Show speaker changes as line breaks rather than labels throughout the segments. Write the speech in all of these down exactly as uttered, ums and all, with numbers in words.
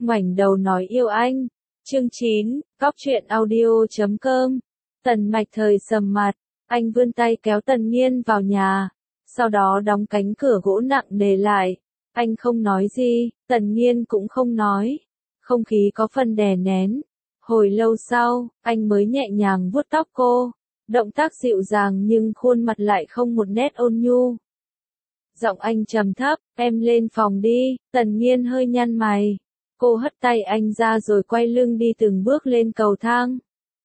ngoảnh đầu nói yêu anh. Chương chín, Cóc truyện audio chấm com. Tần Mạch Thời sầm mặt, anh vươn tay kéo Tần Nghiên vào nhà, sau đó đóng cánh cửa gỗ nặng nề lại. Anh không nói gì, Tần Nghiên cũng không nói. Không khí có phần đè nén. Hồi lâu sau, anh mới nhẹ nhàng vuốt tóc cô. Động tác dịu dàng nhưng khuôn mặt lại không một nét ôn nhu. Giọng anh trầm thấp, em lên phòng đi. Tần Nghiên hơi nhăn mày. Cô hất tay anh ra rồi quay lưng đi từng bước lên cầu thang.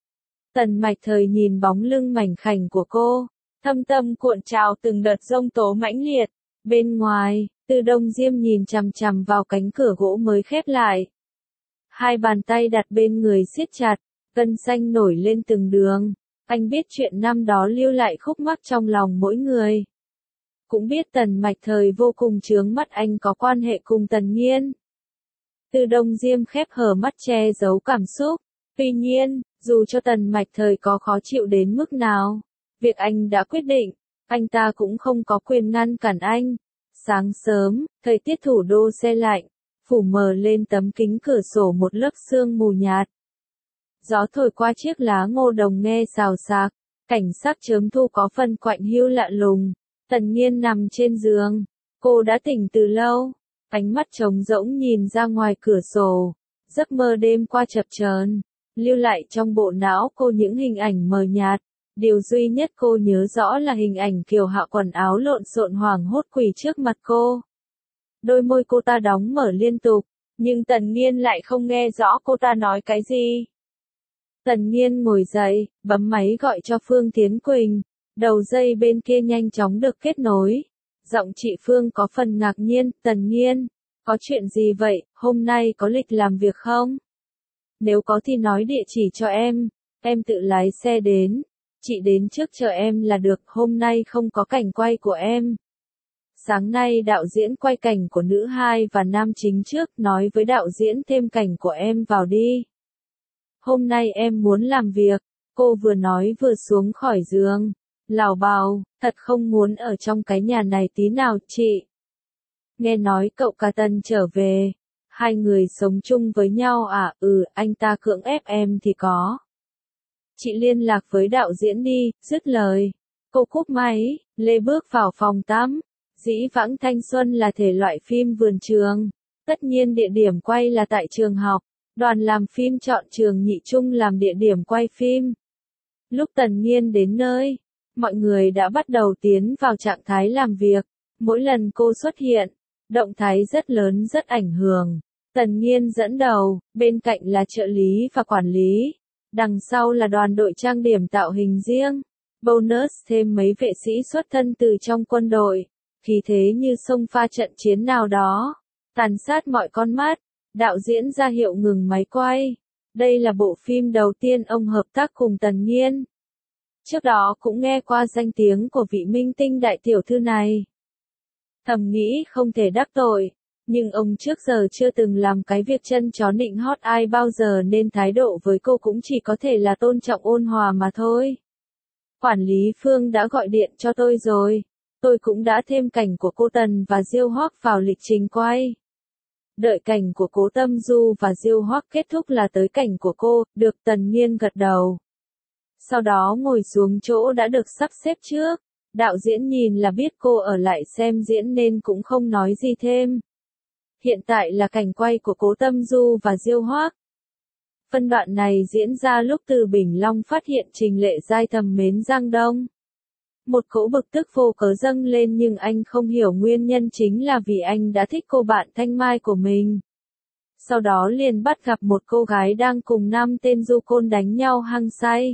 Tần Mạch Thời nhìn bóng lưng mảnh khảnh của cô, thâm tâm cuộn trào từng đợt giông tố mãnh liệt. Bên ngoài, Từ Đông Diêm nhìn chằm chằm vào cánh cửa gỗ mới khép lại. Hai bàn tay đặt bên người siết chặt, gân xanh nổi lên từng đường. Anh biết chuyện năm đó lưu lại khúc mắc trong lòng mỗi người. Cũng biết Tần Mạch Thời vô cùng chướng mắt anh có quan hệ cùng Tần Nghiên. Từ Đông Diêm khép hờ mắt che giấu cảm xúc. Tuy nhiên, dù cho Tần Mạch Thời có khó chịu đến mức nào, việc anh đã quyết định, anh ta cũng không có quyền ngăn cản anh. Sáng sớm, thời tiết thủ đô se lạnh, phủ mờ lên tấm kính cửa sổ một lớp sương mù nhạt. Gió thổi qua chiếc lá ngô đồng nghe xào xạc, cảnh sắc chớm thu có phần quạnh hiu lạ lùng. Tần Nghiên nằm trên giường, cô đã tỉnh từ lâu, ánh mắt trống rỗng nhìn ra ngoài cửa sổ, giấc mơ đêm qua chập chờn, lưu lại trong bộ não cô những hình ảnh mờ nhạt. Điều duy nhất cô nhớ rõ là hình ảnh Kiều Hạo quần áo lộn xộn hoảng hốt quỳ trước mặt cô. Đôi môi cô ta đóng mở liên tục, nhưng Tần Nghiên lại không nghe rõ cô ta nói cái gì. Tần Nghiên ngồi dậy, bấm máy gọi cho Phương Tiến Quỳnh, đầu dây bên kia nhanh chóng được kết nối. Giọng chị Phương có phần ngạc nhiên, Tần Nghiên, có chuyện gì vậy, hôm nay có lịch làm việc không? Nếu có thì nói địa chỉ cho em, em tự lái xe đến. Chị đến trước chờ em là được, hôm nay không có cảnh quay của em. Sáng nay đạo diễn quay cảnh của nữ hai và nam chính trước, nói với đạo diễn thêm cảnh của em vào đi. Hôm nay em muốn làm việc, cô vừa nói vừa xuống khỏi giường. Lảo bào, thật không muốn ở trong cái nhà này tí nào chị. Nghe nói cậu cả Tần trở về, hai người sống chung với nhau à? Ừ, anh ta cưỡng ép em thì có. Chị liên lạc với đạo diễn đi, dứt lời. Cô cúp máy, lê bước vào phòng tắm. Dĩ vãng thanh xuân là thể loại phim vườn trường. Tất nhiên địa điểm quay là tại trường học. Đoàn làm phim chọn trường Nhị Trung làm địa điểm quay phim. Lúc Tần Nghiên đến nơi, mọi người đã bắt đầu tiến vào trạng thái làm việc. Mỗi lần cô xuất hiện, động thái rất lớn rất ảnh hưởng. Tần Nghiên dẫn đầu, bên cạnh là trợ lý và quản lý. Đằng sau là đoàn đội trang điểm tạo hình riêng. Bonus thêm mấy vệ sĩ xuất thân từ trong quân đội. Khí thế như xông pha trận chiến nào đó. Tàn sát mọi con mắt. Đạo diễn ra hiệu ngừng máy quay. Đây là bộ phim đầu tiên ông hợp tác cùng Tần Nghiên. Trước đó cũng nghe qua danh tiếng của vị minh tinh đại tiểu thư này. Thầm nghĩ không thể đắc tội. Nhưng ông trước giờ chưa từng làm cái việc chân chó nịnh hót ai bao giờ nên thái độ với cô cũng chỉ có thể là tôn trọng ôn hòa mà thôi. Quản lý Phương đã gọi điện cho tôi rồi. Tôi cũng đã thêm cảnh của cô Tần và Diêu Hoắc vào lịch trình quay. Đợi cảnh của Cố Tâm Du và Diêu Hoắc kết thúc là tới cảnh của cô, được. Tần Nghiên gật đầu. Sau đó ngồi xuống chỗ đã được sắp xếp trước. Đạo diễn nhìn là biết cô ở lại xem diễn nên cũng không nói gì thêm. Hiện tại là cảnh quay của Cố Tâm Du và Diêu Hoắc. Phân đoạn này diễn ra lúc Từ Bình Long phát hiện Trình Lệ Giai thầm mến Giang Đông. Một cỗ bực tức vô cớ dâng lên nhưng anh không hiểu nguyên nhân chính là vì anh đã thích cô bạn Thanh Mai của mình. Sau đó liền bắt gặp một cô gái đang cùng năm tên du côn đánh nhau hăng say.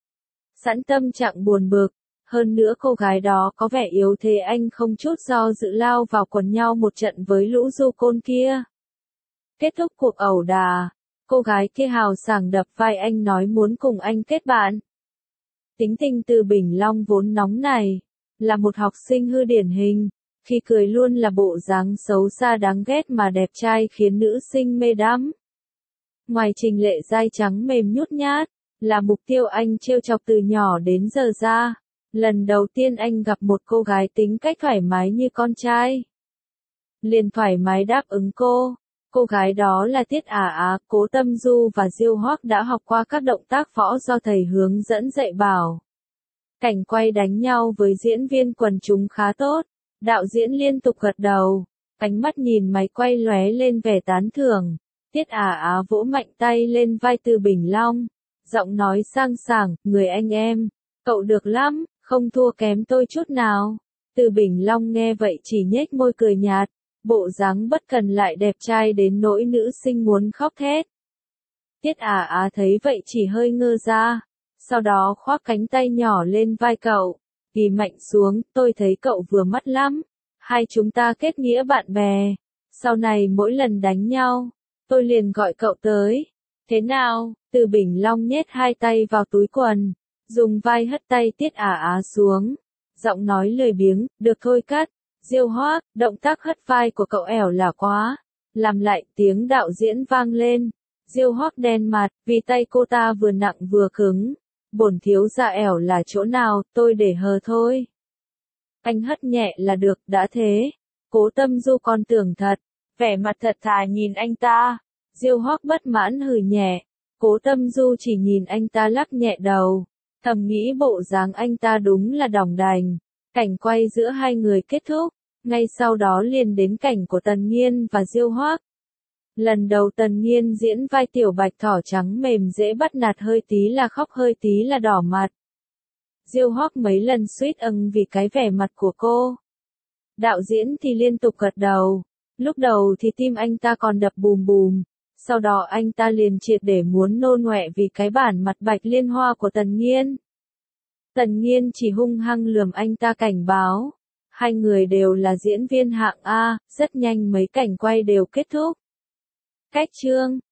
Sẵn tâm trạng buồn bực. Hơn nữa cô gái đó có vẻ yếu thế anh không chút do dự lao vào quần nhau một trận với lũ du côn kia. Kết thúc cuộc ẩu đả, cô gái kia hào sảng đập vai anh nói muốn cùng anh kết bạn. Tính tình Từ Bình Long vốn nóng này, là một học sinh hư điển hình, khi cười luôn là bộ dáng xấu xa đáng ghét mà đẹp trai khiến nữ sinh mê đắm. Ngoài Trình Lệ Giai trắng mềm nhút nhát, là mục tiêu anh trêu chọc từ nhỏ đến giờ ra. Lần đầu tiên anh gặp một cô gái tính cách thoải mái như con trai. Liền thoải mái đáp ứng cô. Cô gái đó là Tiết Ả Á, Cố Tâm Du và Diêu Hoác đã học qua các động tác võ do thầy hướng dẫn dạy bảo. Cảnh quay đánh nhau với diễn viên quần chúng khá tốt. Đạo diễn liên tục gật đầu, ánh mắt nhìn máy quay lóe lên vẻ tán thưởng. Tiết Ả Á vỗ mạnh tay lên vai Từ Bình Long, giọng nói sang sảng, người anh em, cậu được lắm, không thua kém tôi chút nào. Từ Bình Long nghe vậy chỉ nhếch môi cười nhạt, bộ dáng bất cần lại đẹp trai đến nỗi nữ sinh muốn khóc thét. Tiết Ả Á thấy vậy chỉ hơi ngơ ra, sau đó khoác cánh tay nhỏ lên vai cậu, ghi mạnh xuống, tôi thấy cậu vừa mắt lắm, hai chúng ta kết nghĩa bạn bè, sau này mỗi lần đánh nhau, tôi liền gọi cậu tới, thế nào? Từ Bình Long nhét hai tay vào túi quần, dùng vai hất tay Tiết Ả Á xuống, giọng nói lười biếng, được thôi cắt. Diêu Hoác, động tác hất vai của cậu ẻo là quá. Làm lại, tiếng đạo diễn vang lên. Diêu Hoác đen mặt, vì tay cô ta vừa nặng vừa cứng. Bổn thiếu gia ẻo là chỗ nào, tôi để hờ thôi. Anh hất nhẹ là được, đã thế. Cố Tâm Du còn tưởng thật, vẻ mặt thật thà nhìn anh ta. Diêu Hoác bất mãn hừ nhẹ. Cố Tâm Du chỉ nhìn anh ta lắc nhẹ đầu. Thầm nghĩ bộ dáng anh ta đúng là đỏng đành. Cảnh quay giữa hai người kết thúc. Ngay sau đó liền đến cảnh của Tần Nghiên và Diêu Hoác. Lần đầu Tần Nghiên diễn vai tiểu bạch thỏ trắng mềm dễ bắt nạt hơi tí là khóc hơi tí là đỏ mặt. Diêu Hoác mấy lần suýt âng vì cái vẻ mặt của cô. Đạo diễn thì liên tục gật đầu. Lúc đầu thì tim anh ta còn đập bùm bùm. Sau đó anh ta liền triệt để muốn nôn ngoẹ vì cái bản mặt bạch liên hoa của Tần Nghiên. Tần Nghiên chỉ hung hăng lườm anh ta cảnh báo. Hai người đều là diễn viên hạng A, rất nhanh mấy cảnh quay đều kết thúc. Cách chương